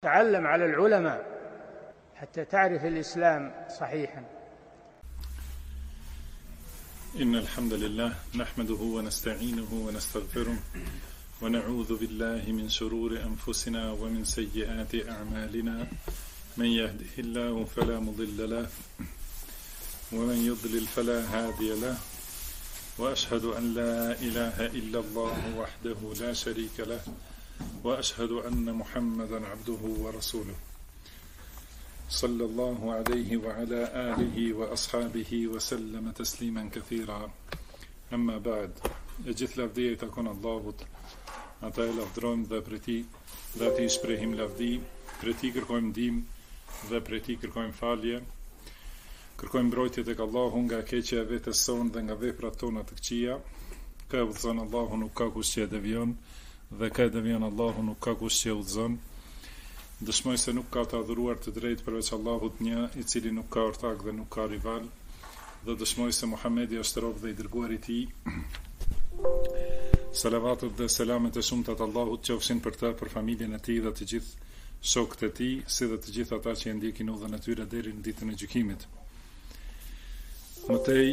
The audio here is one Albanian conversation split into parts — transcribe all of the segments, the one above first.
تعلم على العلماء حتى تعرف الإسلام صحيحا. إن الحمد لله نحمده ونستعينه ونستغفره ونعوذ بالله من شرور أنفسنا ومن سيئات أعمالنا، من يهده الله فلا مضل له ومن يضلل فلا هادي له، وأشهد أن لا إله إلا الله وحده لا شريك له، وأشهد أن محمدا عبده ورسوله صلى الله عليه وعلى آله وأصحابه وسلم تسليما كثيرا. أما بعد، gjithë lavdia I takon Allahut, ata e lavdrojmë dhe prej tij dhe atij shprehim lavdi, prej tij kërkojmë ndihmë dhe prej tij kërkojmë falje. Kërkojmë mbrojtje tek Allahu nga keqja e vetes sonë dhe nga veprat tona të këqija. Ka udhëzon Allahu, nuk ka kush që e devion, dhe ka devion Allahu, nuk ka kush që e udhëzon. Dëshmoj se nuk ka të adhuruar të drejtë përveç Allahut një, I cili nuk ka ortak dhe nuk ka rival, dhe dëshmoj se Muhamedi është rob dhe I dërguari I tij. Salavatet dhe selamet e shumta të Allahut qofshin për të, për familjen e tij dhe të gjithë shokët e tij, si dhe të gjithë ata që e ndjekin udhën e tyre deri në ditën e gjykimit. Mëtej,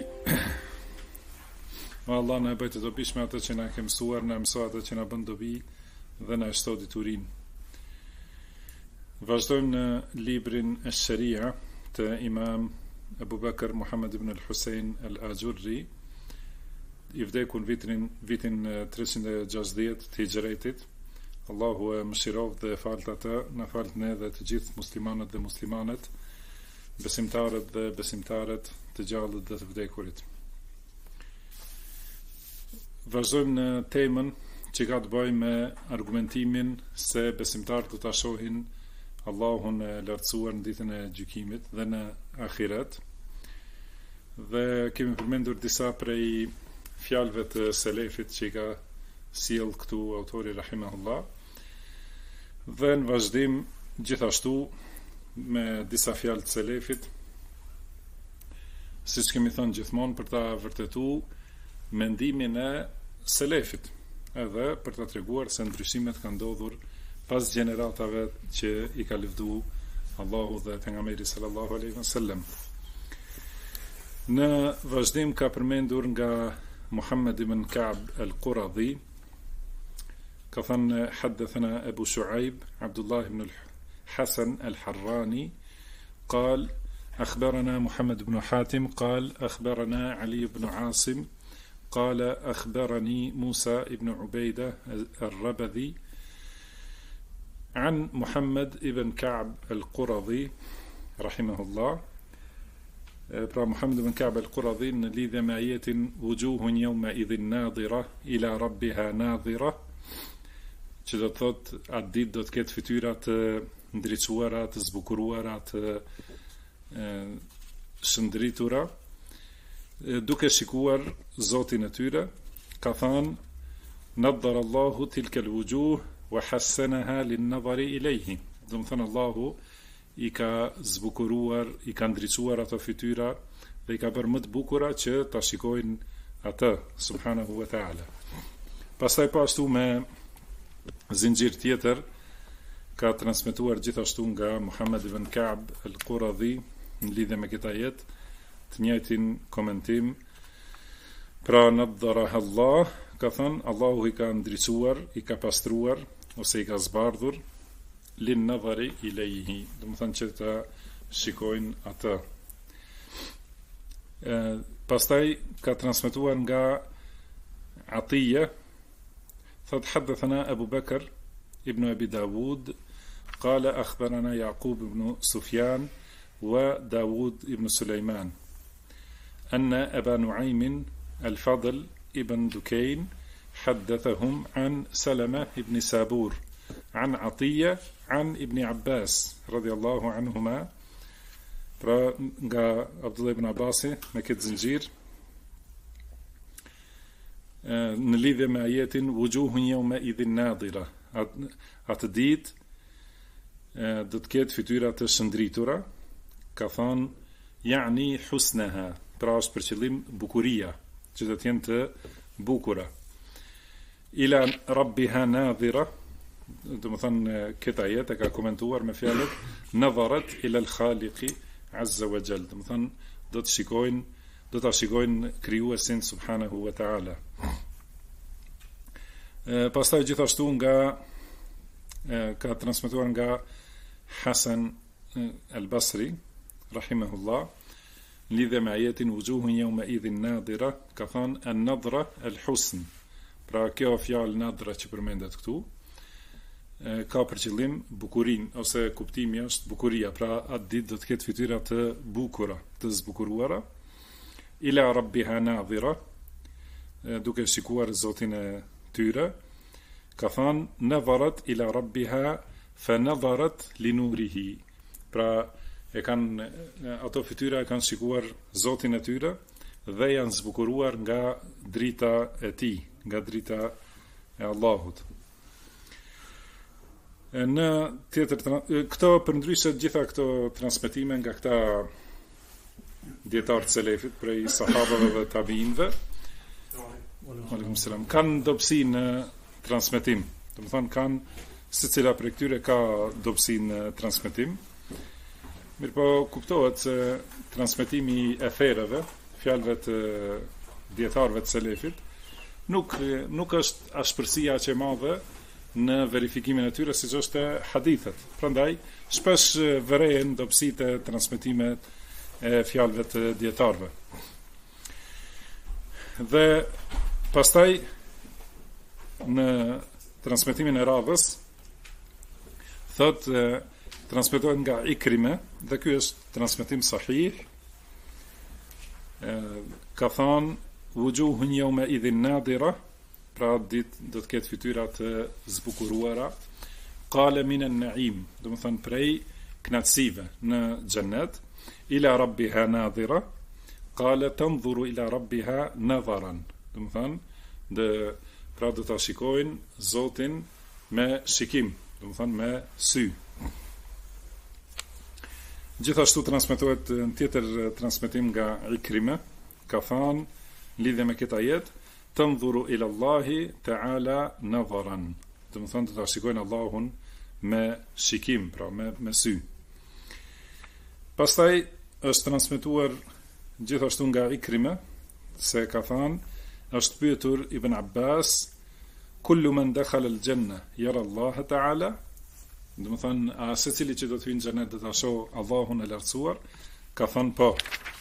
Allah na e bëjë të dobishme atë që na ke mësuar, na mëso atë që na bën dobi dhe na shto diturinë. Vazhdojmë në librin e Sharia të Imam Abu Bakr Muhammad ibn al-Husayn al-Ajurri, I vdekur vitin 360 të Hijretit. Allahu e mëshirov dhe falt atë, na falt ne dhe të gjithë muslimanët dhe muslimanet, besimtarët dhe besimtaret, të gjallët dhe të vdekurit. Vazhdojmë në temën që ka të bëjë me argumentimin se besimtarët do ta shohin Allahun e lartësuar në ditën e gjykimit dhe në ahiret. Dhe kemi përmendur disa prej fjalëve të selefit që I ka sjell këtu autori rahimahullah. Dhe në vazhdim gjithashtu me disa fjalë të selefit, siç kemi thënë gjithmonë, për ta vërtetuar mendimin e selefit, edhe për ta treguar se ndryshimet kanë ndodhur pas gjeneratave që I ka lëvdu Allahu dhe pejgamberi sallallahu alaihi wasallam. Në vazhdim ka përmendur nga Muhammad ibn Ka'b al-Quradhi, ka thënë حدثنا أبو شعيب عبد الله بن الحسن الحراني قال أخبرنا محمد بن حاتم قال أخبرنا علي بن عاصم قال أخبرني موسى بن عبيدة الربذي عن محمد ابن كعب القرظي رحمه الله. Pra Muhammed ibn Ka'b al-Quradhi në lidhje me ajetin wujuhun yawma idhin nadira ila rabbiha nadira, që do të thotë atë ditë do të ketë fytyra të ndriçuara, të zbukuruara, të shëndritura, duke shikuar Zotin e tyre. Ka thënë nadhara Allahu tilka al-wujuh wa hassanaha lin-nadhari ilayhi. Do të thënë Allahu I ka zbukuruar, I ka ndriçuar ato fytyra dhe I ka bërë më të bukura që ta shikojnë atë subhanahu wa taala. Pastaj po ashtu me zinxhir tjetër ka transmetuar gjithashtu nga Muhammad ibn Ka'b al-Quradhi në lidhje me këtë ajet të njëjtin komentim. Pra nadharaha Allah, ka thënë Allahu I ka ndriçuar, I ka pastruar ose I ka zbardhur lin nadhari ilayhi, do të thënë që ta shikojnë atë. Pastaj ka transmetuar nga Atiyya, thot حدثنا أبو بكر ابن أبي داود قال أخبرنا يعقوب بن سفيان وداود ابن سليمان أن أبا نعيم الفضل ابن دكين حدثهم عن سلمة ابن سابور عن عطية عن ابن عباس رضي الله عنهما. Pra nga Abdullah ibn Abbasi me këtë zinxhir në lidhje me ajetin wujuhun yawma idhin nadira, atë ditë do të ketë fytyra të shëndritura. Ka thënë yani husnaha, pra është për qëllim bukuria, që do të jenë të bukura. Ila rabbiha nadhira, do të thënë këtë ajet e ka komentuar me fjalët nadharat ila al-khaliqi azza wa jall, do të thënë do ta shikojnë krijuesin subhanahu wa taala. Pastaj gjithashtu nga ka transmetuar nga Hasan al-Basri rahimahullah lidhe me ajetin wujuhun yawma idhin nadira, ka thënë an-nadra al-husn. Pra kjo fjalë nadra që përmendet këtu ka për qëllim bukurinë, ose kuptimi është bukuria, pra atë ditë do të ketë fytyra të bukura, të zbukuruara, ila rabbiha nadhira, duke shikuar Zotin e tyre, ka thënë nadharat ila rabbiha fa nadharat li nurihi. Pra ato fytyra e kanë shikuar Zotin e tyre dhe janë zbukuruar nga drita e tij, nga drita e Allahut. Në këto përndryshe gjitha këto transmetime nga këta dietarë të selefit prej sahabëve dhe tabiinëve, kanë dobësi në transmetim. Do të thonë kanë secila prej këtyre ka dobësi në transmetim. Mirpo kuptohet se transmetimi e therrave, fjalëve të dietarëve të selefit, nuk është ashpërsia që e madhe në verifikimin e tyre siç është hadithet. Prandaj shpesh vërejnë dobësitë e transmetimet e fjalëve të dietarëve. Dhe pastaj në transmetimin e radhës thotë transmetohet nga Ikrime, dhe ky është transmetim sahih. Ka thënë wujuhun yawma idhin nadira, pra ditë do të ketë fytyra të zbukuruara, qala min an-na'im, do të thonë prej knatësive në xhennet, ila rabbiha nadhira, qala tanzuru ila rabbiha nadharan, do të thonë pra do ta shikojnë Zotin me shikim, do të thonë me sy. Gjithashtu transmetohet në tjetër transmetim nga Ikrime, ka thënë lidhje me këtë ajet, tanzuru ila Allahi ta'ala nadharan, do të thonë ta shikojnë Allahun me shikim, pra me sy. Pastaj është transmetuar gjithashtu nga Ikrime se ka thënë, është pyetur Ibn Abbas, kullu man dakhala al-janna yara Allah ta'ala, do të thonë a secili që do të hyjë në xhenet do ta shoh Allahun e lartësuar, ka thënë po.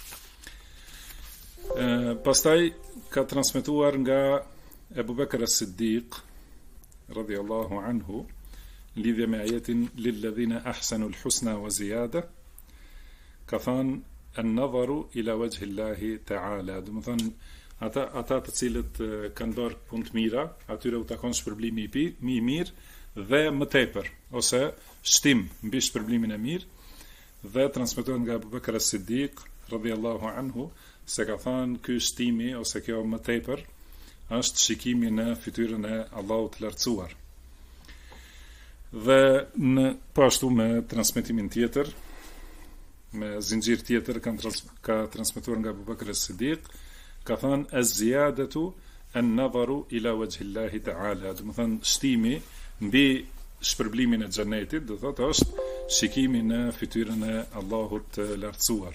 Pastaj ka transmetuar nga Ebu Bekr as-Siddiq radhiyallahu anhu lidhje me ajetin lilladhina ahsanu al-husna wa ziyada, ka thënë an-nadharu ila wajhi Allahi ta'ala, do të thonë ata të cilët kanë bërë punë të mira, atyre u takon shpërblimi i mirë dhe më tepër, ose shtim mbi shpërblimin e mirë, dhe transmetohet nga Abu Bakr as-Siddiq radhiyallahu anhu se ka thënë ky shtimi ose kjo më tepër është shikimi në fytyrën e Allahut të lartësuar. Dhe po ashtu me transmetimin tjetër, me zinxhir tjetër ka transmetuar nga Abu Bakr as-Siddiq, ka thënë az-ziyadatu an-nadharu ila wajhi Allahi ta'ala, do të thonë shtimi mbi shpërblimin e xhenetit, do thotë është shikimi në fytyrën e Allahut të lartësuar.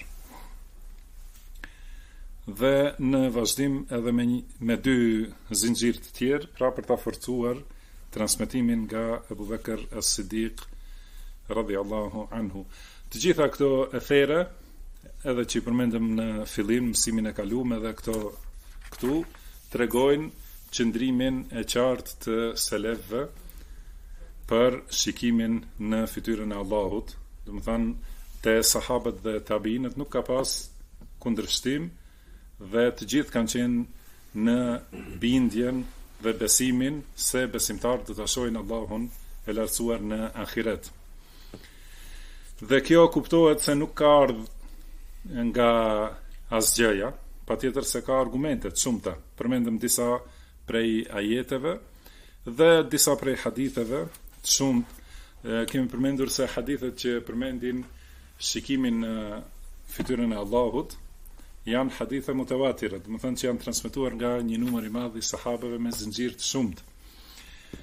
Dhe në vazhdim edhe me dy zinxhir të tjerë, pra për ta forcuar transmetimin nga Abu Bakr as-Siddiq radhiyallahu anhu. Të gjitha këto ethere, edhe që i përmendëm në fillim mësimin e kaluar, edhe këtu tregojnë qëndrimin e qartë të selefëve për shikimin në fytyrën e Allahut. Do të thonë te sahabët dhe tabiinët nuk ka pas kundërshtim, dhe të gjithë kanë qenë në bindjen dhe besimin se besimtarët do ta shohin Allahun e lartësuar në ahiret. Dhe kjo kuptohet se nuk ka ardhur nga asgjëja, patjetër se ka argumente të shumta. Përmendëm disa prej ajeteve dhe disa prej haditheve të shumtë. Kemi përmendur se hadithet që përmendin shikimin në fytyrën e Allahut janë hadithe mutawatire, do të thonë që janë transmetuar nga një numër i madh i sahabeve me zinxhir të shumtë.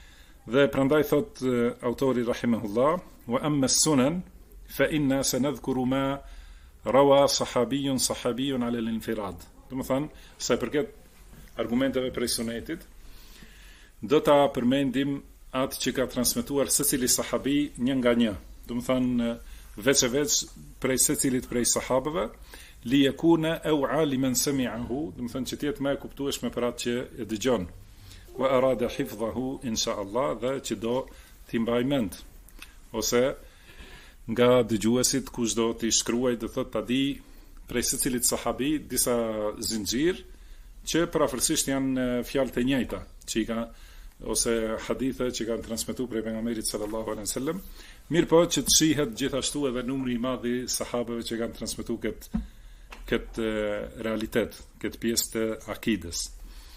Dhe prandaj thot autori rahimahullah, wa amma as-sunan fa inna sanadhkuru ma rawa sahabiyun ala al-infirad. Do të thonë, sa i përket argumenteve prej sunetit, do ta përmendim atë që ka transmetuar secili sahabi një nga një. Do të thonë veç e veç prej secilit prej sahabëve, li yakuna aw aliman sami'ahu, do të thonë që të jetë më e kuptueshme për atë që e dëgjon. Wa arada hifdhahu insha Allah, dhe që do t'i mbaj mend, ose nga dëgjuesit kush do t'i shkruaj, do thot ta di prej secilit sahabi disa zinxhir që parafërsisht janë fjalë të njëjta, që i ka ose hadithe që kanë transmetuar prej pejgamberit sallallahu alaihi wasallam, mirë po që të shihet gjithashtu edhe numri i madh i sahabeve që kanë transmetuar këtë realitet, këtë pjesë të akides.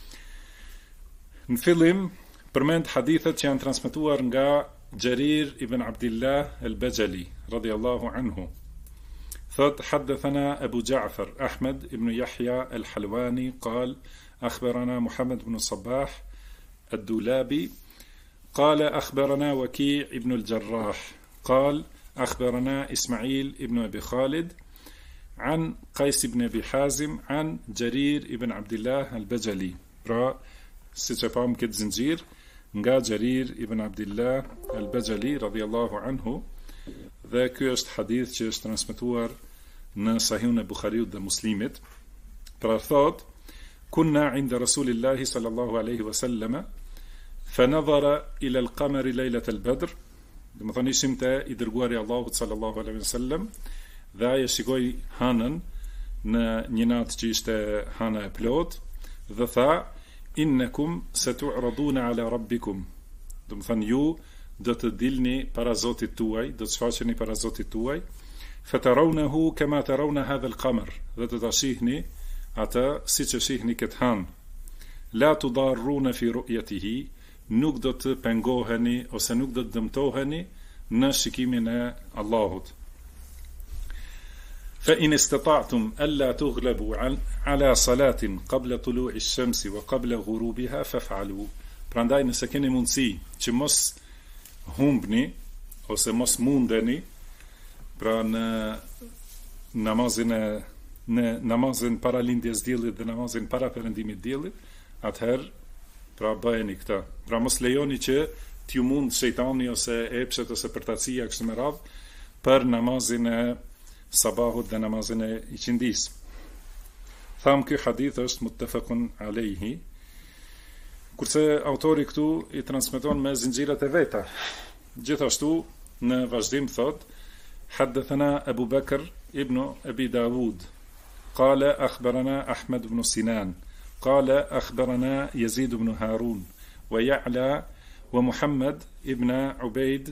Në fillim, përmend hadithet që janë transmetuar nga Jarir ibn Abdullah al-Bajali, radiyallahu anhu. Thot, حدثنا أبو جعفر أحمد ibn Yahya al-Halwani قال أخبرنا محمد بن الصباح الدولابي قال أخبرنا وكيع ابن الجراح قال أخبرنا إسماعيل ابن أبي خالد عن قيس بن أبي حازم عن جرير ابن عبد الله البجلي. Pra, siç e pam këtë zinxhir nga Jarir ibn Abdullah al-Bajali radhiyallahu anhu, dhe ky është hadith që është transmetuar në Sahihun e Buhariut dhe Muslimit. Pra thot, kunna inda Rasulillahi sallallahu alaihi wasallam fa nadhara ila al-qamari laylat al-Badr. Do të thonë ishim te i dërguari i Allahut sallallahu alaihi wasallam, dhe ai shikoi hanën në një natë që ishte hana e plot, dhe tha, innakum satu'raduna ala rabbikum. Do të thënë ju do të dilni para Zotit tuaj, do të shfaqeni para Zotit tuaj, fatarawnahu kama tarawna hadha al-qamar, dhe do ta shihni atë siç e shihni këtë han. La tudarruna fi ru'yatihi, nuk do të pengoheni ose nuk do të dëmtoheni në shikimin e Allahut. فإن استطعتم ألا تغلبوا على صلاة قبل طلوع الشمس وقبل غروبها فافعلوا. Prandaj nëse keni mundësi që mos humbni ose mos mundeni, pra në namazin para lindjes diellit dhe namazin para perëndimit diellit, atëherë pra bëheni këtë. Pra mos lejoni që t'ju mund shejtani ose epshet ose përtacia kështu me radhë për namazin e sabahut dhe namazin e iqindis. Tham ky hadith është muttafaqun alayhi, kurse autori këtu i transmeton me zinxhirat e veta. Gjithashtu në vazhdim thot, haddathana Abu Bakr ibn Abi Dawud qala akhbarana Ahmad ibn Sinan qala akhbarana Yazid ibn Harun wa Ya'la wa Muhammad ibn Ubayd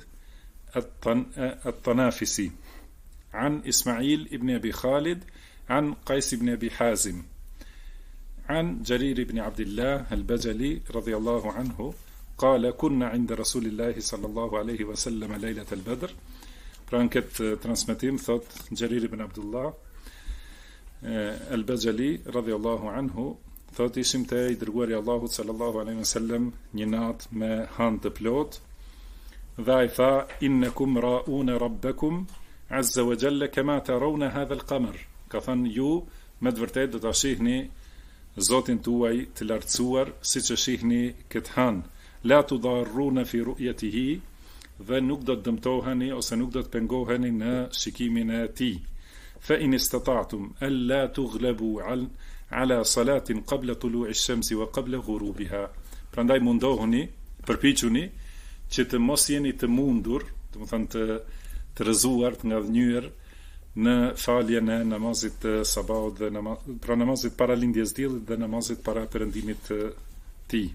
الطنافسي عن إسماعيل ابن أبي خالد عن قيس بن أبي حازم عن جرير بن عبد الله البجلي رضي الله عنه قال كنا عند رسول الله صلى الله عليه وسلم ليلة البدر. Pra në këtë transmetim thot Jarir ibn Abdullah al-Bajali radhiyallahu anhu, thot ishim te i dërguari i Allahut sallallahu alaihi wasallam një natë me hanë të plot, dhe ai tha, innakum ra'una rabbakum azza wa jalla kama tarawna hadha al-qamar. Ka thënë ju me të vërtetë do ta shihni Zotin tuaj të lartësuar siç e shihni këtë han. La tudarruna fi ru'yatihi, dhe nuk do të dëmtoheni ose nuk do të pengoheni në shikimin e tij. Fa in istata'tum alla tughlabu ala salatin qabla tulu'i ash-shamsi wa qabla ghurubiha. Prandaj mundohuni, përpiquni që të mos jeni të mundur, do të thonë të rëzuar, të ngadhnyer në faljen e namazit të sabahut dhe pra namazit para lindjes diellit dhe namazit para perëndimit të tij.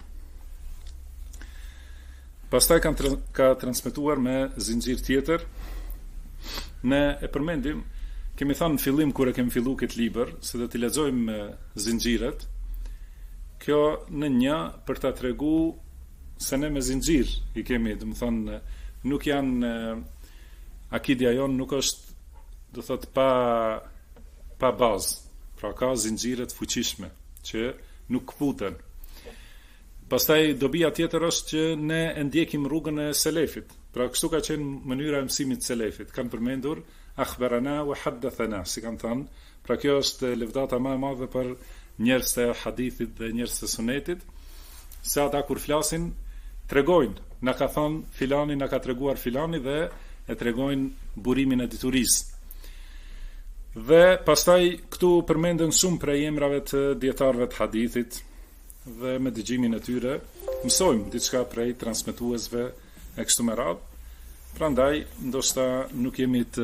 Pastaj ka transmetuar me zinxhir tjetër. Ne e përmendim, kemi thënë në fillim kur e kemi filluar këtë libër, se do t'i lexojmë zinxhiret. Kjo në një për ta treguar se ne me zinxhir i kemi, do të thonë, nuk janë akidia jon nuk është, do thot, pa bazë. Pra ka zinxhire të fuqishme që nuk kputen. Pastaj dobia tjetër është që ne e ndjekim rrugën e selefit. Pra kështu ka qenë mënyra e mësimit selefit. Kanë përmendur akhbarana wa haddathana, si kanë thënë. Pra kjo është lëvdata më e madhe për njerëzit e hadithit dhe njerëzit e sunetit, se ata kur flasin tregojnë, na ka thënë filani, na ka treguar filani dhe e tregojnë burimin e diturisë. Dhe pastaj këtu përmenden shumë prej emrave të dietarëve të hadithit dhe me dëgjimin e tyre mësojmë diçka prej transmetuesve e kështu me radhë. Prandaj ndoshta nuk jemi të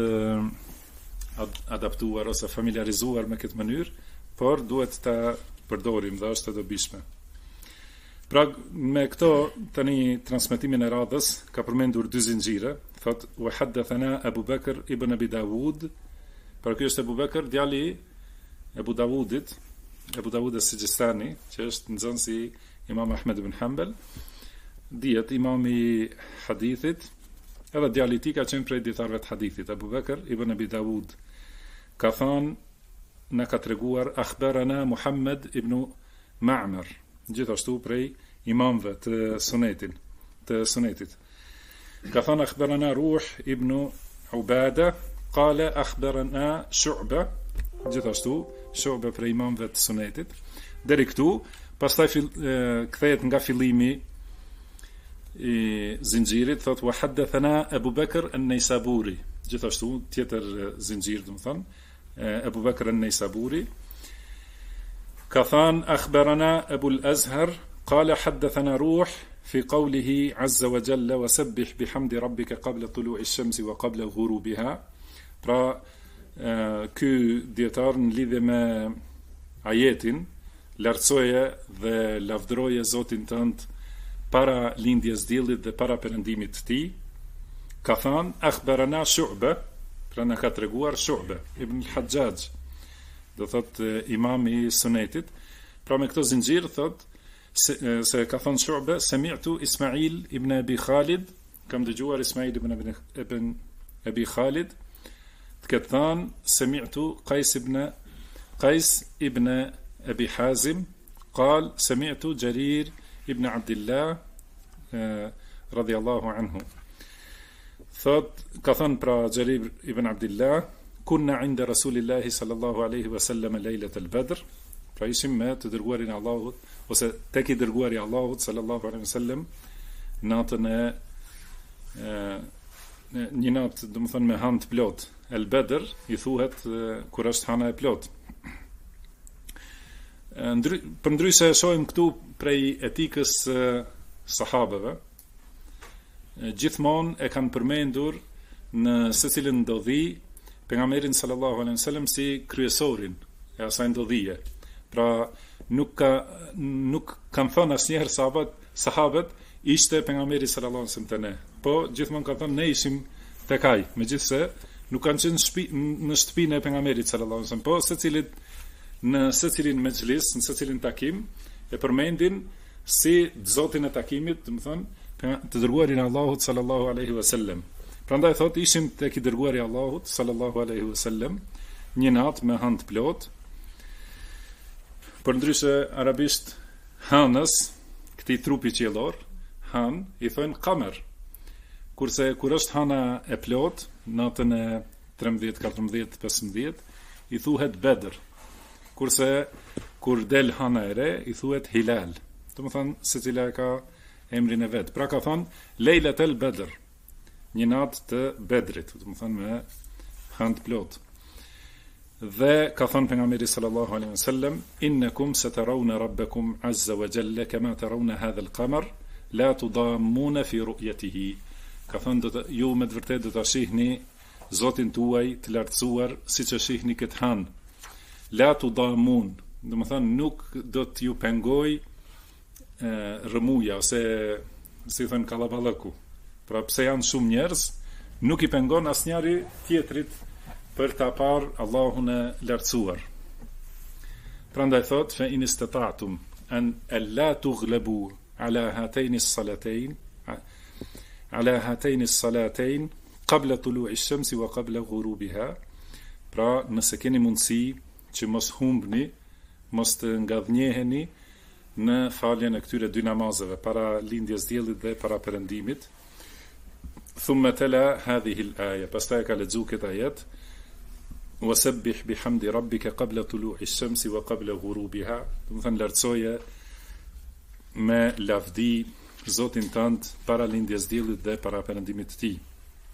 adaptuar ose familiarizuar me këtë mënyrë, por duhet ta përdorim dhe është e dobishme. Pra me këto tani transmetimin e radhës ka përmendur dy zinxhire, thot wa haddathana Abu Bakr ibn Abi Dawud. Pra ky është Abu Bakr, djali Abu Dawudit, Abu Dawud as-Sijistani, që është nxënësi i Imam Ahmed ibn Hanbal, dihet imami hadithit, edhe djali i tij ka qenë prej dietarëve të hadithit. Abu Bakr ibn Abi Dawud ka thënë, na ka treguar akhbarana Muhammad ibn Ma'mar, gjithashtu prej imamëve të sunetit. Ka thënë akhbarana Ruh ibn Ubada, qala akhbarana Shu'ba, gjithashtu Shu'ba prej imamëve të sunetit. Deri këtu, pastaj kthehet nga fillimi i zinxhirit, thot wa haddathana Abu Bakr an-Naysaburi, gjithashtu tjetër zinxhir, domethënë Abu Bakr an-Naysaburi ka thënë akhbarana Abu al-Azhar qala haddathana Ruh fi qawlihi azza wa jalla wasabbih bihamdi rabbika qabla tulu'i ash-shamsi wa qabla ghurubiha. Pra ky dietar në lidhje me ajetin lartësoje dhe lavdëroje Zotin tënd para lindjes diellit dhe para perëndimit të tij. Ka thënë akhbarana Shu'ba, pra na ka treguar Shu'ba ibn al-Hajjaj, do thot imami i sunetit. Pra me këto zinxhir thot se ka thënë Shu'ba sami'tu Ismail ibn Abi Khalid, kam dëgjuar Ismail ibn Abi Khalid të ketë thënë sami'tu Qais ibn Abi Hazim قال سمعت جرير ابن عبد الله رضي الله عنه. Thot, ka thënë pra Gjerir ibn Abdillah, kunna inda Rasulillahi sallallahu alaihi wasallam lejlet el Badr, pra ishim me të dërguarin Allahut, ose tek i dërguari Allahut sallallahu alaihi wasallam, natën e një natë, do të thënë me hanë të plot. El Badr i thuhet kur është hana e plot. Për ndryshe shohim këtu prej etikës sahabeve, gjithmonë e kanë përmendur në secilën ndodhi pejgamberin sallallahu alaihi wasallam si kryesorin e asaj ndodhie. Pra nuk kanë thënë asnjëherë sahabët ishte pejgamberi sallallahu alaihi wasallam te ne. Po gjithmonë kanë thënë ne ishim tek ai, megjithse nuk kanë qenë në shtëpinë e pejgamberit sallallahu alaihi wasallam, po në secilin mexhlis, në secilin takim e përmendin si zotin e takimit, do të thonë të dërguarin Allahut sallallahu alaihi wasallam. Prandaj thot ishim tek i dërguari Allahut sallallahu alaihi wasallam një natë me hënë të plot. Përndryshe arabisht hanës, këtij trupi qiellor, han i thonë qamer. Kurse kur është hana e plot, natën e 13, 14, 15, i thuhet Bedr. Kurse kur del hana e re, i thuhet Hilal. Domethënë secila ka emrin e vet. Pra ka thënë Lejlet el Bedr, një natë të Bedrit, domethënë me hënë të plot. Dhe ka thënë pejgamberi sallallahu alaihi wasallam innakum satarawna rabbakum azza wa jalla kama tarawna hadha al-qamar la tudammuna fi ru'yatihi. Ka thënë ju me të vërtetë do ta shihni Zotin tuaj të lartësuar siç e shihni këtë hënë. La tudammun, domethënë nuk do t'ju pengoj rëmuja ose si thënë kallaballëku. Pra pse janë shumë njerëz, nuk i pengon asnjëri tjetrit për ta parë Allahun e lartësuar. Prandaj thot fa in istata'tum an la tughlabu ala hatayn as-salatayn qabla tulu'i ash-shamsi wa qabla ghurubiha. Pra nëse keni mundësi që mos humbni, mos të ngadhnjeheni në faljen e këtyre dy namazeve, para lindjes diellit dhe para perëndimit. Thumma tala hadhihi al-aya, pastaj ka lexuar këtë ajet, wasabbih bihamdi rabbika qabla tulu'i ash-shamsi wa qabla ghurubiha, do të thënë lartësoje me lavdi Zotin tënd para lindjes diellit dhe para perëndimit të tij.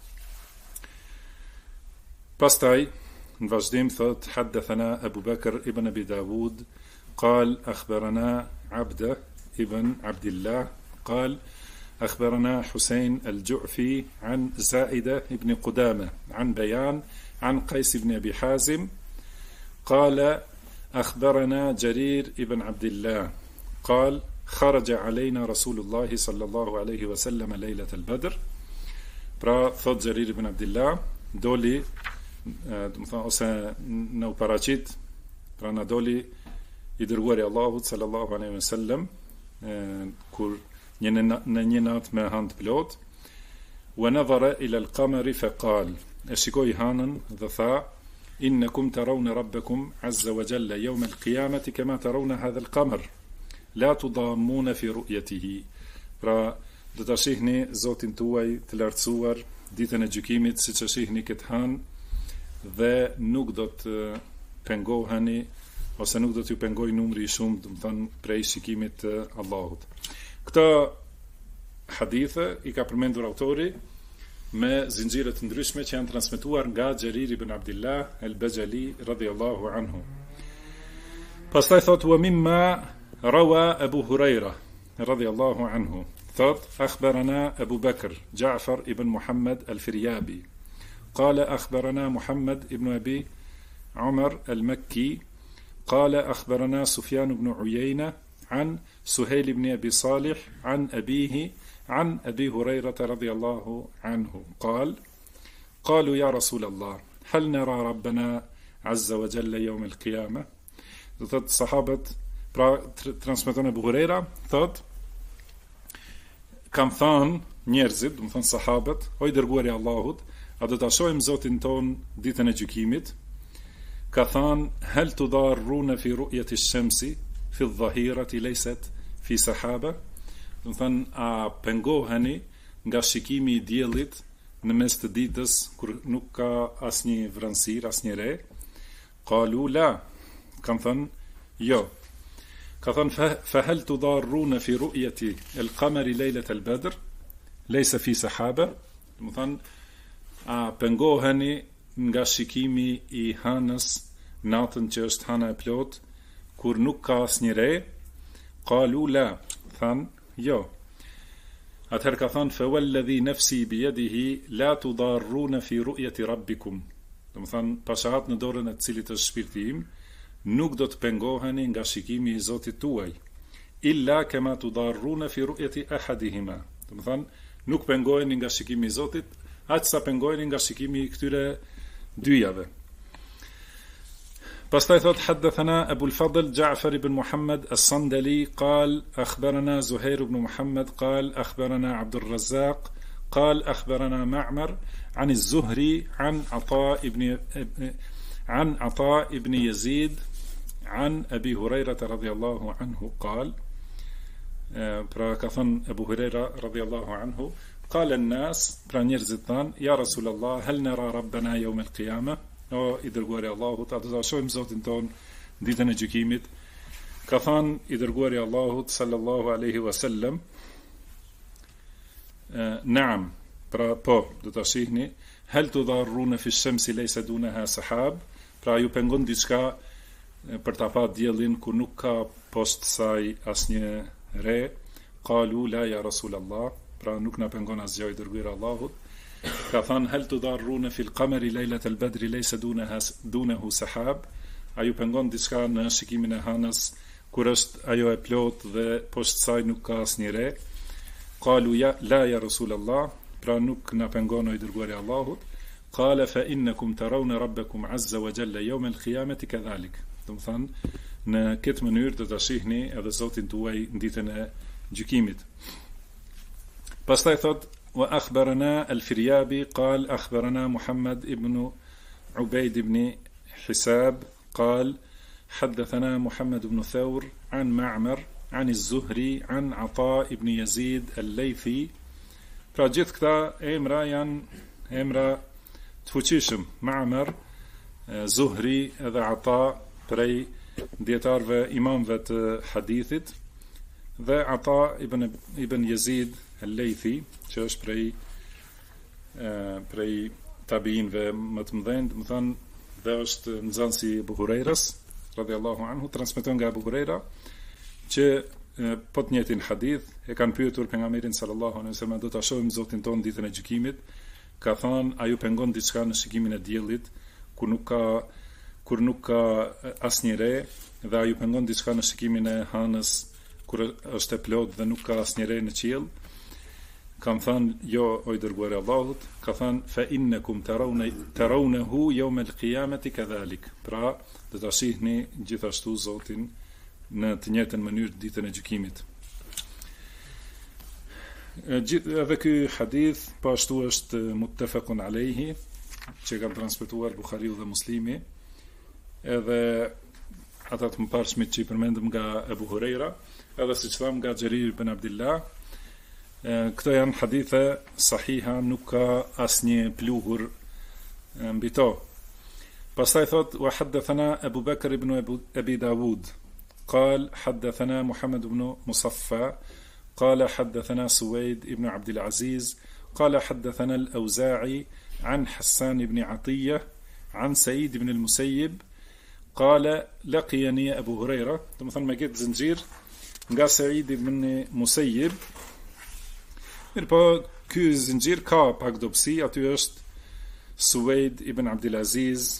Pastaj në vazhdim thot haddathana Abu Bakr ibn Abi Dawud قال أخبرنا عبده ابن عبد الله قال أخبرنا حسين الجعفي عن زائدة ابن قدامة عن بيان عن قيس بن أبي حازم قال أخبرنا جرير ابن عبد الله قال خرج علينا رسول الله صلى الله عليه وسلم ليلة البدر. Pra thot Xherir ibn Abdillah, doli, do të thonë ose në u paraqit, pra na doli i dërguari i Allahut sallallahu alaihi wasallam kur në një natë me hënë plot, wa nadhara ila al-qamari fa qal, e shikoi hanën dhe tha innakum tarawna rabbakum azza wa jalla yawm al-qiyamati kama tarawna hadha al-qamar la tudammuna fi ru'yatihi. Pra do ta shihni Zotin tuaj të lartësuar ditën e gjykimit siç e shihni këtë hanë dhe nuk do të pengoheni ose nuk do t'ju pengoj numri i shumë, do të thënë prej shikimit të Allahut. Këto hadithe i ka përmendur autori me zinxhire të ndryshme që janë transmetuar nga Xherir ibn Abdillah al-Bajali radhiyallahu anhu. Pastaj thot wa mimma rawa Abu Huraira radhiyallahu anhu. Thot akhbarana Abu Bakr Ja'far ibn Muhammad al-Firyabi قال أخبرنا محمد ابن أبي عمر المكي قال أخبرنا سفيان بن عيينة عن سهيل بن أبي صالح عن أبيه عن أبي هريرة رضي الله عنه قال قالوا يا رسول الله هل نرى ربنا عز وجل يوم القيامة. Thot sahabët, pra transmeton Abu Huraira, thot kam thënë njerëzit, do të thënë sahabët, o i dërguari i Allahut, a do ta shohim Zotin ton ditën e gjykimit? Ka thënë hal tudarruna fi ru'yati ash-shamsi fi adh-dhahirati laysat fi sahaba. Do të thënë a pengoheni nga shikimi i diellit në mes të ditës kur nuk ka asnjë vranësir, asnjë re? Qalu la. Kan thënë jo. Ka thënë fa hal tudarruna fi ru'yati al-qamari laylat al-badr laysa fi sahaba. Do të thënë a pengoheni nga shikimi i hënës natën që është hëna e plot kur nuk ka asnjë re? Qalu la. Than jo. Atëherë ka thënë fa walladhi nafsi bi yadihi la tudarruna fi ru'yati rabbikum. Do të thënë pashahat në dorën e cilit është shpirti im, nuk do të pengoheni nga shikimi i Zotit tuaj, illa kama tudarruna fi ru'yati ahadihima. Do të thënë nuk pengoheni nga shikimi i Zotit, aq sa pengoheni nga shikimi i këtyre dyjave. Pastaj thot haddathana Abu al-Fadl Ja'far ibn Muhammad as-Sandali قال أخبرنا زهير بن محمد قال أخبرنا عبد الرزاق قال أخبرنا معمر عن الزهري عن عطاء ابن يزيد عن أبي هريرة رضي الله عنه قال براكثن أبو هريرة رضي الله عنه قال الناس برانيرزتان يا رسول الله هل نرى ربنا يوم القيامة. O i dërguari Allahut, a do ta shohim Zotin ton ditën e gjykimit? Ka thënë i dërguari Allahut sallallahu alaihi wasallam, naam, pra po, do ta shihni, hal tudarruna fi ash-shamsi laysa dunaha sahab, pra ju pengon diçka për ta pa diellin ku nuk ka poshtë saj asnjë re? Qalu la ya Rasulullah, pra nuk na pengon asgjë i dërguari Allahut. Ka thënë hal tudarruna fi al-qamari laylat al-badri laysa dunahu sahab, a ju pengon diçka në shikimin e hënës kur është ajo e plot dhe poshtë saj nuk ka asnjë re? Qalu ya la ya Rasulullah, pra nuk na pengon i dërguari Allahut. Qala fa innakum tarawna rabbakum azza wa jalla yawm al-qiyamati kadhalik. Do të thënë në këtë mënyrë do ta shihni edhe Zotin tuaj ditën e gjykimit. Pastaj thot وأخبرنا الفريابي قال أخبرنا محمد ابن عبيد بن حساب قال حدثنا محمد بن ثور عن معمر عن الزهري عن عطاء ibn Yazid al-Laythi. Pra gjithë këta emra janë emra të fuqishëm, Ma'mar, Zuhri edhe Ata prej dietarëve imamëve të hadithit, dhe Ata ibn Yazid al-Laythi, që është prej tabiinëve më të mëdhenj, do të thonë, dhe është nxënësi i Abu Hurajras radhiyallahu anhu, transmeton nga Abu Hurajra që po të njëjtin hadith e kanë pyetur pejgamberin sallallahu alaihi wasallam, do ta shohim Zotin ton ditën e gjykimit, ka thënë, a ju pengon diçka në shikimin e diellit kur nuk ka asnjë re, dhe a ju pengon diçka në shikimin e hënës kur është e plot dhe nuk ka asnjë re në qiell? Kanë thënë, jo, o i dërguari i Allahut. Ka thënë, fa innakum tarawnahu yawm al-qiyamati kadhalik. Pra, do ta shihni gjithashtu Zotin në të njëjtën mënyrë ditën e gjykimit. Edhe ky hadith po ashtu është muttafaqun alayhi, që kanë transmetuar Buhariu dhe Muslimi, edhe ata të mëparshmit që i përmendëm nga Abu Huraira, edhe siç tham nga Xherir ibn Abdullah. Këto janë hadithe sahiha, nuk ka asnjë pluhur mbi to. Pastaj thot, wa haddathana Abu Bakr ibn Abi Dawud قال حدثنا محمد بن مصفى قال حدثنا سويد ابن عبد العزيز قال حدثنا الأوزاعي عن حسان بن عطية عن سعيد بن المسيب قال لقيني أبو هريرة. مثلا ما جيت زنجير nga Said ibn Musayyib. Mirpo ky zinxhir ka pak dobësi, aty është Suwaid ibn Abdul Aziz,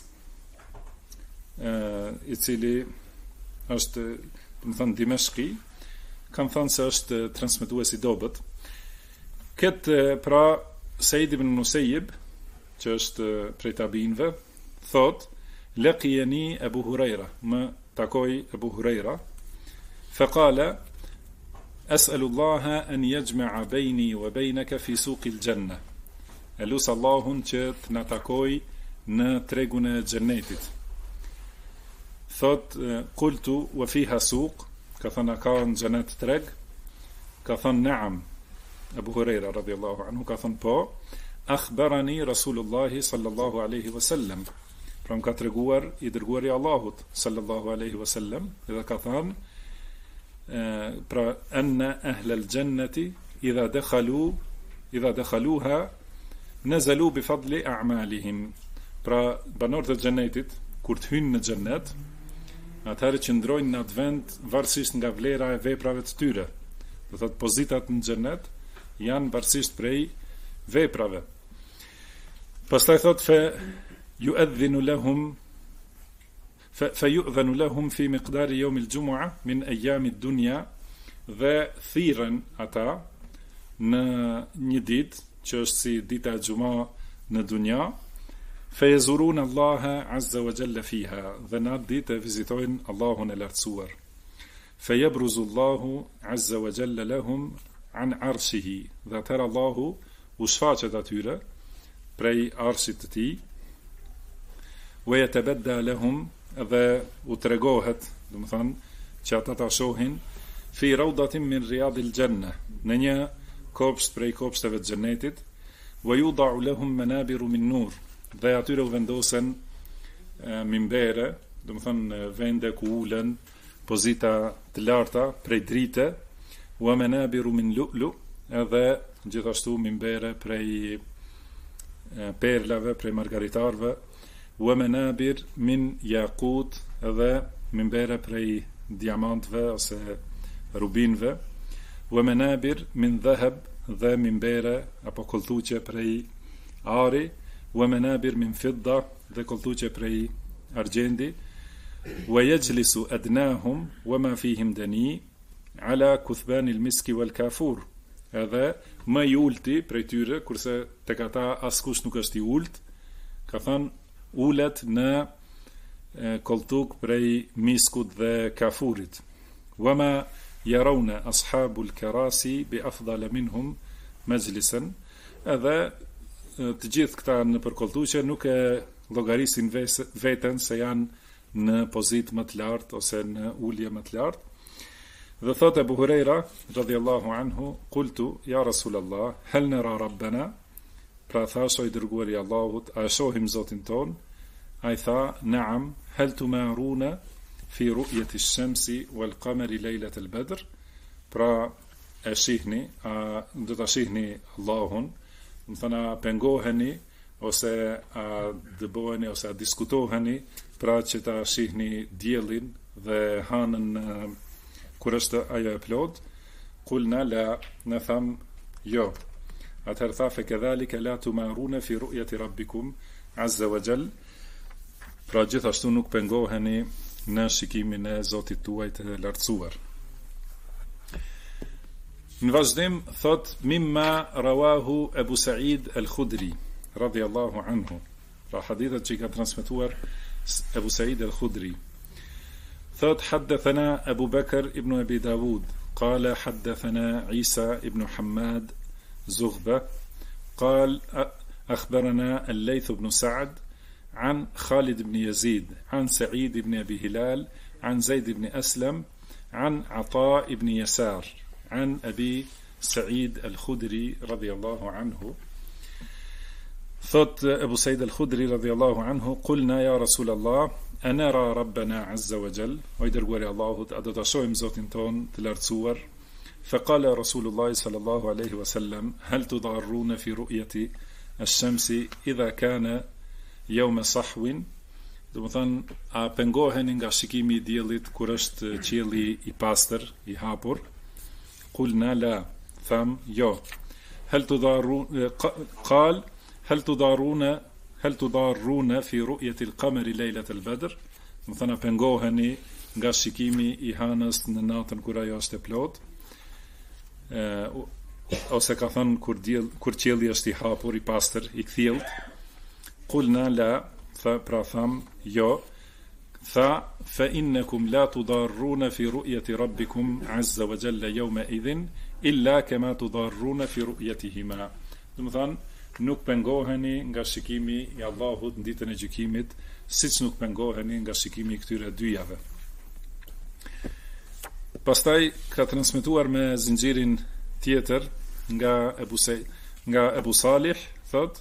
i cili është, do të thënë, Dimeshki, kanë thënë se është transmetues i dobët. Këtë pra Said ibn Musayyib, që është prej tabiinëve, thot, laqiyani Abu Huraira, më takoi Abu Huraira, فقال أسأل الله أن يجمع بيني وبينك في سوق الجنة. ألوس الله që të na takoj në tregun e xhenetit. Thot, qultu wa fiha suq, ka thënë, ka në xhenet treg? Ka thënë, naam. Abu Huraira radhiyallahu anhu ka thënë, po. Akhbarani Rasulullah sallallahu alaihi wasallam. Pra më ka treguar i dërguari i Allahut sallallahu alaihi wasallam, dhe ka thënë, pra anna ahla al-jannati idha dakhaluha nazalu bi fadli a'malihim. Pra banorët e xhenetit kur të hyjnë në xhenet, atëherë qëndrojnë në atë vend varësisht nga vlera e veprave të tyre. Do thotë, pozitat në xhenet janë varësisht prej veprave. Pastaj thotë, فيؤذن لهم في مقدار يوم الجمعة من أيام الدنيا, dhe thiren ata në një ditë që është si dita e xuma në dunja, feyezurun Allah azza wa jalla fiha, dhe në atë ditë vizitojnë Allahun e lartësuar. Feyabruzu Allahu azza wa jalla lahum an arshihi, dhe atëherë Allahu u shfaqet atyre prej arshit të tij, wa yatabadda lahum, dhe u tregohet, do të thonë, që ata ta shohin fi rawdatin min riyadil janna, në një kopsht prej kopshteve të xhenetit, wa yuda'u lahum manabiru min nur, dhe atyre u vendosen mimbere, do të thonë vende ku ulen pozita të larta prej drite, wa manabiru min lu'lu, edhe gjithashtu mimbere prej perlave, prej margaritarve, wa manabir min yaqut, edhe mimbere prej diamantëve ose rubinëve, wa manabir min dhahab, dhe mimbere apo kolltuqe prej ari, wa manabir min fidda, dhe kolltuqe prej argjendi, wa yajlisu adnahum wa ma fihim dani ala kuthban al-miski wal kafur, edhe më i ulti prej tyre, kurse tek ata askush nuk është i ult, ka thënë ulet në koltuk prej miskut dhe kafurit. Wama yarawna ashabul karasi bi afdala minhum majlisan, edhe të gjithë këta në përkoltuqe nuk e llogarisin veten se janë në pozitë më të lartë ose në ulje më të lartë. Dhe thot Abu Huraira radhiyallahu anhu, qultu ya Rasulallah, hal nara rabbana? Pra thash o i dërguari i Allahut, a shohim Zotin ton? Ai tha, naam, hal tumaruna fi ru'yati ash-shamsi wal qamari laylat al-badr? Pra e shihni, do ta shihni Allahun, do thënë a pengoheni ose a dëboheni ose a diskutoheni pra që ta shihni diellin dhe hanën kur është ajo e plot. Kulna la, në tham jo. Atëherë tha, fe kedhalika la tumaruna fi ru'yati rabbikum azza wa jall. Pra gjithashtu nuk pengoheni në shikimin e Zotit tuaj të lartësuar. Në vazhdim thot, mimma rawahu Abu Sa'id al-Khudri radhiyallahu anhu. Pra hadithet që i ka transmetuar Abu Sa'id al-Khudri. Thot, haddathana Abu Bakr ibn Abi Dawud, qala haddathana Isa ibn Hammad زغبة قال أخبرنا الليث بن سعد عن خالد بن يزيد عن سعيد بن أبي هلال عن زيد بن أسلم عن عطاء بن يسار عن أبي سعيد الخدري رضي الله عنه. ثوت أبو سعيد الخدري رضي الله عنه, قلنا يا رسول الله أنرى ربنا عز وجل, ويدر قولي الله أدد شوهم زوتين تون تلارتسور. فقال رسول الله صلى الله عليه وسلم هل تضارون في رؤية الشمس إذا كان يوم صحو؟ Do më thënë, a pengoheni nga shikimi i diellit kur është qielli i pastër, i hapur? Qulna la, tham jo. Qal hal tudarruna fi ru'yati al-qamari laylat al-badr? Do më thënë, a pengoheni nga shikimi i hanës në natën kur ajo është e plot? Ose ka thënë kur qielli është i hapur, i pastër, i kthjellt. Qulna la, pra tham jo. Tha, fa innakum la tudarruna fi ru'yati rabbikum azza wa jalla yawma idhin illa kama tudarruna fi ru'yatihima. Do të thënë, nuk pengoheni nga shikimi i Allahut në ditën e gjykimit, siç nuk pengoheni nga shikimi i këtyre dyjave. Pastaj ka transmetuar me zinxhirin tjetër nga Abu Salih, thot,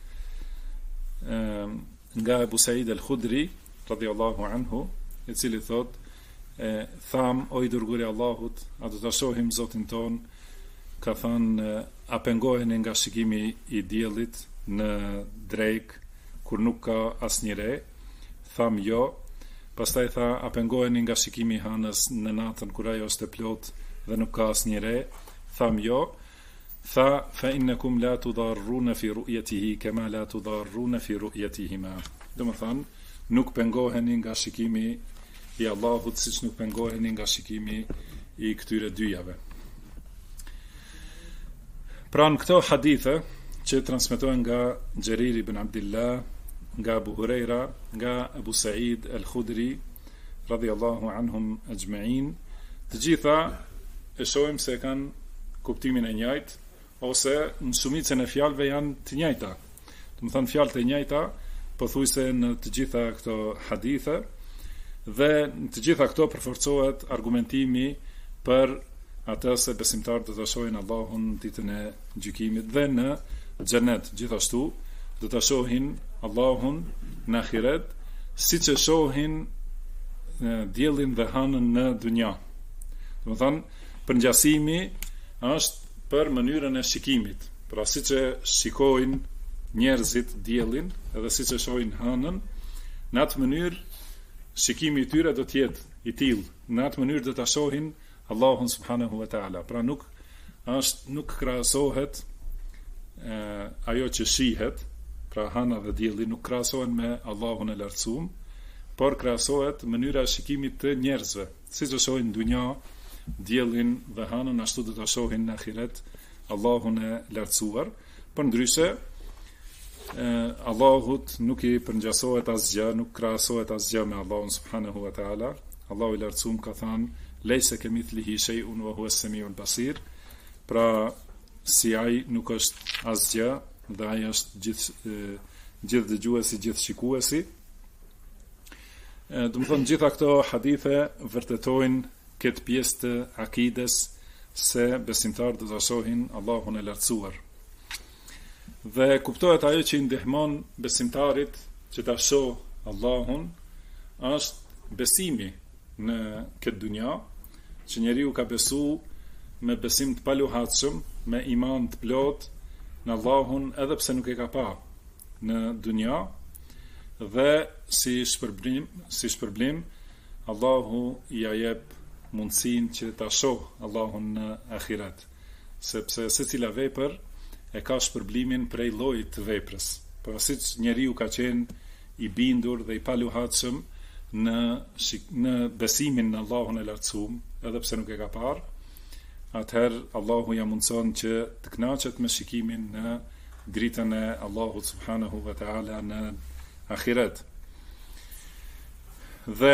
nga Abu Sa'id al-Khudri radhiyallahu anhu, i cili thot, tham o i dërguari i Allahut, a do ta shohim Zotin ton? Ka thënë, a pengoheni nga shikimi i diellit në drek kur nuk ka asnjë re? Tham jo. Pastaj tha, a pengoheni nga shikimi i hanës në natën kur ajo është e plot dhe nuk ka asnjë re? Tham jo. Tha, fa innakum la tudarruna fi ru'yatihi kama la tudarruna fi ru'yatihima. Do të thonë, nuk pengoheni nga shikimi i Allahut siç nuk pengoheni nga shikimi i këtyre dyjave. Pra në këto hadithe që transmetohen nga Xherir ibn Abdillah, nga Abu Huraira, nga Abu Sa'id al-Khudri radhiyallahu anhum ajma'in, të gjitha e shohim se kanë kuptimin e njëjtë ose në shumicën e fjalëve janë të njëjta. Do të thonë fjalët e njëjta pothuajse në të gjitha këto hadithe, dhe në të gjitha këto përforcohet argumentimi për atë se besimtarët do të shohin Allahun ditën e gjykimit dhe në xhenet. Gjithashtu do të shohin Allahun në ahiret, siç e shohin diellin dhe hanën në dunja. Do të thonë, përngjasimi është për mënyrën e shikimit. Pra siç e shikojnë njerëzit diellin edhe siç e shohin hanën, në atë mënyrë shikimi i tyre do të jetë i tillë. Në atë mënyrë do ta shohin Allahun subhanahu wa taala. Pra nuk krahasohet ajo që shihet, pra hana dhe dielli nuk krahasohen me Allahun e lartësuar, por krahasohet mënyra e shikimit të njerëzve. Siç e shohin në dunja diellin dhe hanën, ashtu do ta shohin në ahiret Allahun e lartësuar. Përndryshe Allahut nuk i përngjasohet asgjë, nuk krahasohet asgjë me Allahun subhanahu wa taala. Allahu i lartësuar ka thënë lejse kemithlihi shay'un wa huwa as-sami'ul basir. Pra si ai nuk është asgjë dhe ai është gjithë dëgjuesi, gjithë shikuesi. Do të thonë gjitha këto hadithe vërtetojnë këtë pjesë të akides se besimtarët do ta shohin Allahun e lartësuar. Dhe kuptohet ajo që i ndihmon besimtarit që ta shoh Allahun është besimi në këtë dunja, që njeriu ka besu me besim të paluhatshëm, me iman të plot në Allahun edhe pse nuk e ka pa në dunja, dhe si shpërblim Allahu i jep mundësinë që ta shoh Allahun në ahiret, sepse secila vepër e ka shpërblimin prej llojit të veprës. Por siç njeriu ka qenë i bindur dhe i paluhatshëm në besimin në Allahun e lartësuar, edhe pse nuk e ka parë, atëherë Allahu ja mundson që të kënaqet me shikimin në dritën e Allahut subhanahu wa taala në ahiret. Dhe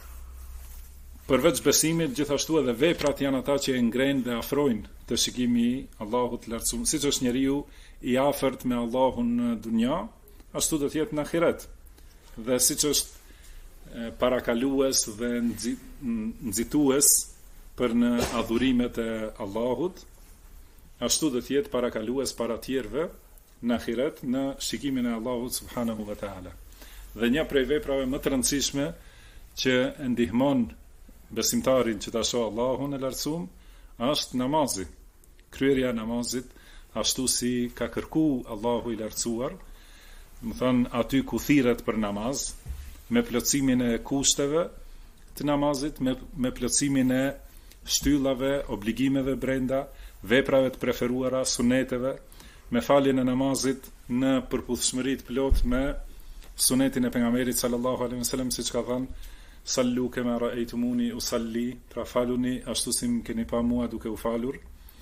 përveç besimit, gjithashtu edhe veprat janë ata që e ngrenë dhe afrojnë të shikimi i Allahut të lartësuar. Siç është njeriu i afërt me Allahun në dunja, ashtu do të jetë në ahiret. Dhe siç është parakalues dhe nxitues për në adhurimet e Allahut, ashtu do të jetë parakalues para tjerëve në ahiret në shikimin e Allahut subhanahu wa taala. Dhe një prej veprave më të rëndësishme që ndihmon besimtarin që ta shohë Allahun e lartësuar është namazi. Kryerja e namazit ashtu si ka kërku Allahu i lartësuar, do të thonë aty ku thirret për namaz, me plotësimin e kushteve të namazit, me plotësimin e shtyllave, obligimeve brenda, veprave të preferuara, suneteve, me faljen e namazit në përputhshmëri të plot me sunetin e pejgamberit sallallahu alaihi wasallam, siç ka thënë sallu kema ra'aytumuni usalli, pra faluni ashtu si më keni pa mua duke u falur,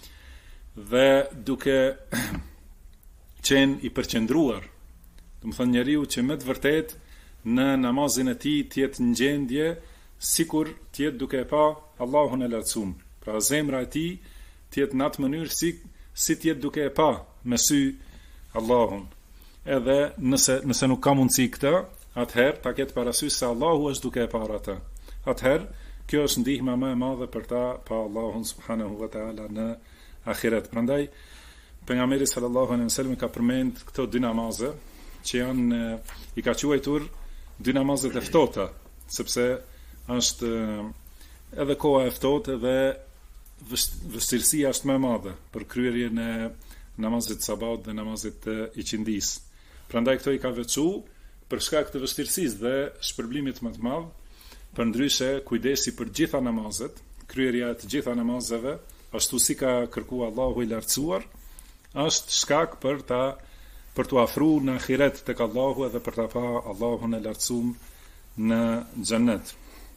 dhe duke qenë i përqendruar. Do të thonë njeriu që me të vërtet në namazin e tij të jetë në gjendje sikur të jetë duke e pa Allahun e lartësuar. Pra zemra e tij të jetë në atë mënyrë si të jetë duke e pa me sy Allahun. Edhe nëse nuk ka mundësi këtë, atëherë ta ketë parasysh se Allahu është duke e parë atë. Atëherë kjo është ndihma më e madhe për ta pa Allahun subhanahu wa taala në ahiret. Prandaj pejgamberi sallallahu alaihi wasallam ka përmend këto dy namaze që janë i ka quajtur dy namazet e ftohta, sepse është edhe koha e ftohtë dhe vështirësia është më e madhe për kryerjen e namazit sabat dhe namazit të iqindis. Prandaj këto i ka veçu për shkak të vështirësisë dhe shpërblimit më të madh, përndryshe kujdesi për gjitha namazet, kryerja e të gjitha namazeve, ashtu si ka kërkuar Allahu i lartësuar, është shkak për t'u afruar në ahiret tek Allahu edhe për ta pa Allahun e lartësuar në xhennet.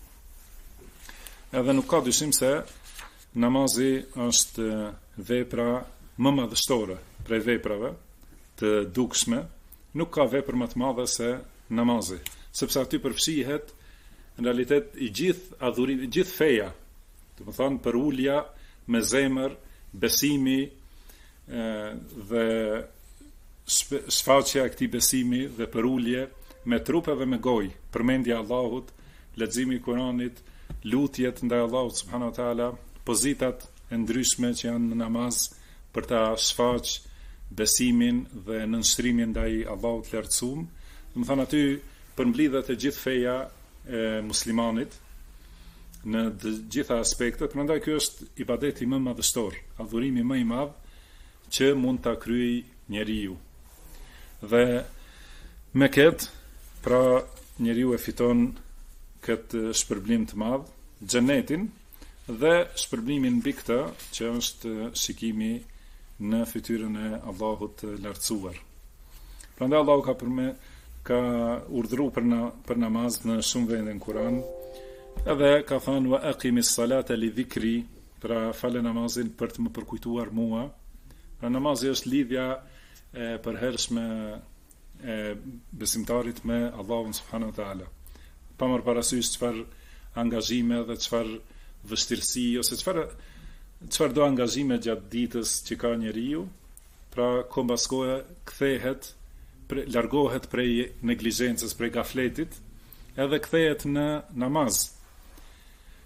Edhe nuk ka dyshim se namazi është vepra më madhështore prej veprave të dukshme. Nuk ka vepër më të madhe se namazi, sepse aty përfshihet në realitet i gjithë adhurimi, gjithë feja. Do të thonë për ulja me zemër, besimi dhe shfaqja e këtij besimi dhe për ulje me trup edhe me gojë, përmendja e Allahut, leximi i Kuranit, lutjet ndaj Allahut subhanahu wa taala, pozitat e ndryshme që janë në namaz për ta shfaqë besimin dhe nënshtrimin ndaj Allahut të lartësuar. Do të thonë aty përmblidhet e gjithë feja e muslimanit në të gjitha aspektet. Prandaj ky është ibadeti më madhështor, adhurimi më i madh që mund ta kryejë njeriu. Dhe me këtë, pra njeriu e fiton këtë shpërblim të madh, xhenetin, dhe shpërblimin mbi këtë që është shikimi në fytyrën e Allahut të lartësuar. Prandaj Allahu ka urdhëruar për namaz në shumë vende në Kur'an, edhe ka thënë wa aqimis salata li dhikri, pra falë namazin për të më përkujtuar mua. Pra namazi është lidhja e përhershme e besimtarit me Allahun subhanahu wa taala. Pa marrë parasysh çfarë angazhime dhe çfarë vështirësi ose çfarë do angazhime gjatë ditës që ka njeriu, pra kohë mbas kohe kthehet, largohet prej neglizhencës, prej gafletit, edhe kthehet në namaz.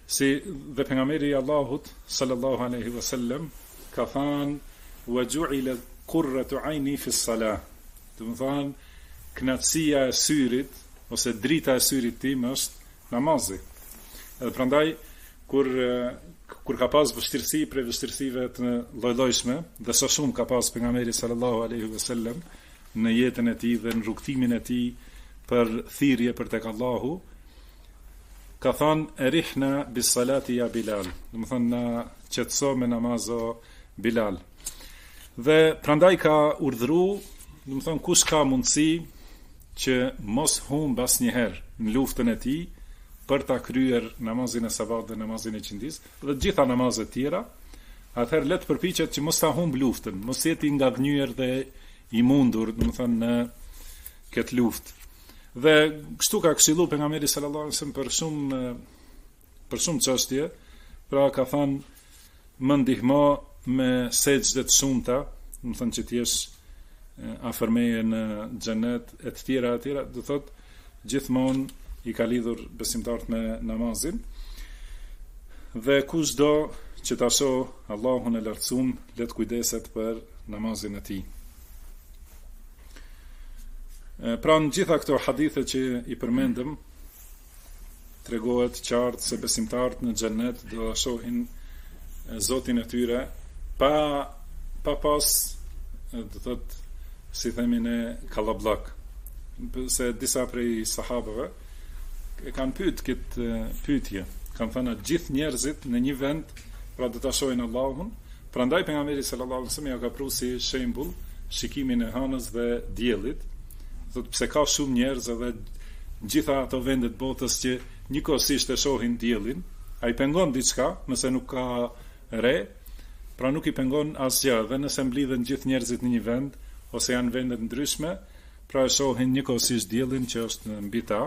Si dhe pejgamberi i Allahut sallallahu alaihi wasallam ka thënë wa ju'ila qurratu aini fi s-salah. Do të thonë kënaqësia e syrit ose drita e syrit tim është namazi. Edhe prandaj kur ka pas vështirësi prej vështirësive të lloj-llojshme, dhe sa shumë ka pas pejgamberi sallallahu alaihi wasallam në jetën e tij dhe në rrugtimin e tij për thirrje për tek Allahu, ka thënë erihna bis salati ya Bilal. Do të thonë na qetëso me namazo Bilal. Dhe prandaj ka urdhëruar, do të thonë kush ka mundësi që mos humb asnjëherë në luftën e tij për ta kryer namazin e sabat dhe namazin e qindis dhe të gjitha namazet tjera, atëherë le të përpiqet që mos ta humb luftën, mos jeti nga vënyer dhe i mundur, do të thonë në këtë luftë. Dhe kështu ka këshilluar pejgamberi sallallahu alajhi wasallam për shumë çështje, pra ka thënë më ndihmo me sejdë të shumta, do të thonë që të jesh afër meje në xhenet e të tjera, do thotë gjithmonë i ka lidhur besimtarët me namazin. Dhe kushdo që ta shoh Allahun e lartësuar, le të kujdeset për namazin e tij. Pra në gjitha këto hadithe që i përmendëm, tregohet qartë se besimtarët në xhenet do ta shohin Zotin e tyre pa pas, do thotë, si themi ne, kallabllak. Se disa prej sahabëve e kanë pyet këtë pyetje. Kanë thënë gjithë njerëzit në një vend, pra do ta shohin Allahun. Prandaj pejgamberi sallallahu alajhi wasallam ja ka pru si shembull shikimin e hënës dhe diellit. Thotë pse ka shumë njerëz edhe gjitha ato vende të botës që njëkohësisht e shohin diellin, ai pengon diçka, nëse nuk ka re, pra nuk i pengon asgjë, dhe nëse mblidhen gjithë njerëzit në një vend ose janë vende të ndryshme, pra e shohin njëkohësisht diellin që është mbi ta.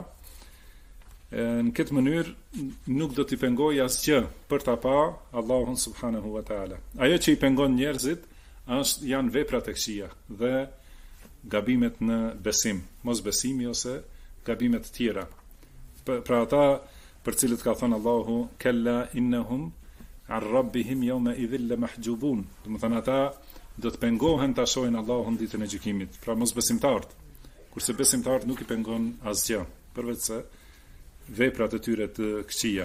Në këtë mënyrë nuk do t'i pengoj asgjë për ta pa Allahun subhanahu wa taala. Ajo që i pengon njerëzit janë veprat e këqija dhe gabimet në besim, mos besimi ose gabimet të tjera. Pra ata për cilët ka thënë Allahu kella innahum an rabbihim yawma idhil mahjubun. Do të thënë ata do të pengohen ta shohin Allahun ditën e gjykimit. Pra mos besimtarët, kurse besimtarët nuk i pengon asgjë, përveç se veprat e tyre të këqija.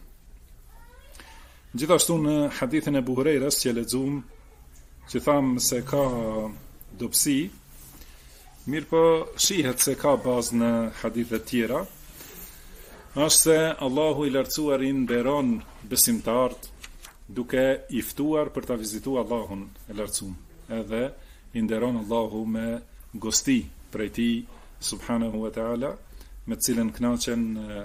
Gjithashtu në hadithin e Abu Hurajras që lexuam, që thamë se ka dobësi, mirë po shihet se ka bazë në hadithe tjera, është se Allahu i lartësuar i nderon besimtarët duke i ftuar për ta vizituar Allahun e lartësuar. Edhe i nderon Allahu me gosti prej tij subhanahu wa taala, me të cilën kënaqen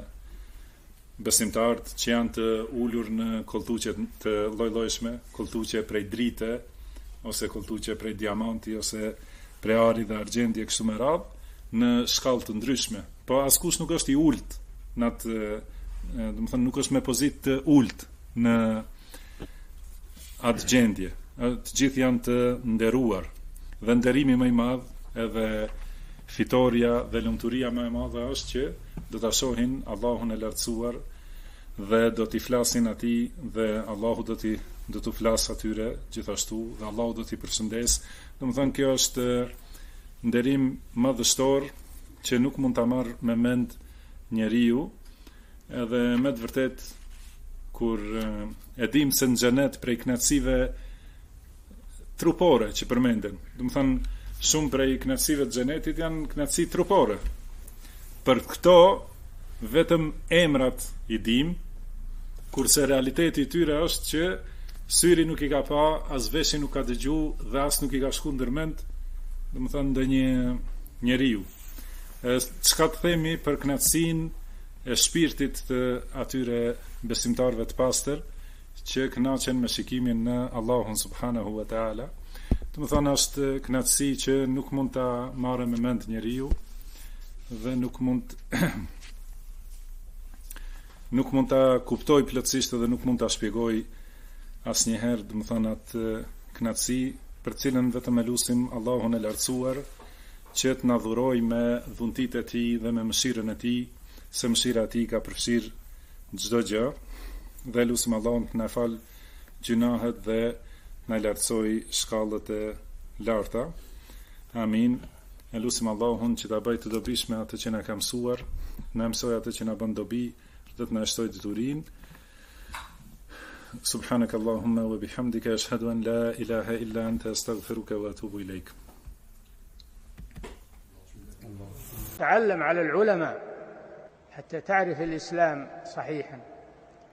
besimtarët që janë të ulur në kolltuqe të lloj-llojshme, kolltuqe prej drite ose kolltuqe prej diamanti ose prej ari dhe argjendi e kështu me radhë, në shkallë të ndryshme. Po askush nuk është i ult në atë, do të thënë nuk është me pozitë të ult në atë gjendje. Të gjithë janë të nderuar dhe nderimi më i madh edhe fitoria dhe lumturia më e madhe është që do ta shohin Allahun e lartësuar dhe do t'i flasin atij dhe Allahu do t'u flas atyre gjithashtu dhe Allahu do t'i përshëndes. Domethënë kjo është nderim madhështor që nuk mund ta marr me mend njeriu, edhe me të vërtet kur e dim se në xhenet prej kënaqësive trupore që përmenden, domethënë shumë prej kënaqësive të xhenetit janë kënaqësi trupore. Për këto vetëm emrat i dim, kurse realiteti i tyre është që syri nuk i ka pa, as veshi nuk ka dëgju dhe as nuk i ka shku ndërmend, domethënë ndonjë njeriu. Çka të themi për kënaqësinë e shpirtit të atyre besimtarëve të pastër që kënaqen me shikimin në Allahun subhanahu wa taala. Domethënë është kënaqësi që nuk mund ta marrë me mend njeriu dhe nuk mund ta kuptoj plotësisht dhe nuk mund ta shpjegoj asnjëherë, domethënë atë kënaqësi për cilën vetëm e lutim Allahun e lartësuar që të na dhurojë me dhuntitë e tij dhe me mëshirën e tij, se mëshira e tij ka përfshirë çdo gjë. dhe lusim Allahun të na fal gjunahet dhe na lartësoj shkallët e larta. Amin. E lusim Allahun që ta bëj të dobishme atë që na ka mësuar, na mësoj atë që na bën dobi, dhe të na shtoj deturinë. Subhanak Allahumma wa bihamdika ashhadu an la ilaha illa anta astaghfiruka wa atubu ilaik. تعلم على العلماء حتى تعرف الإسلام صحيحا.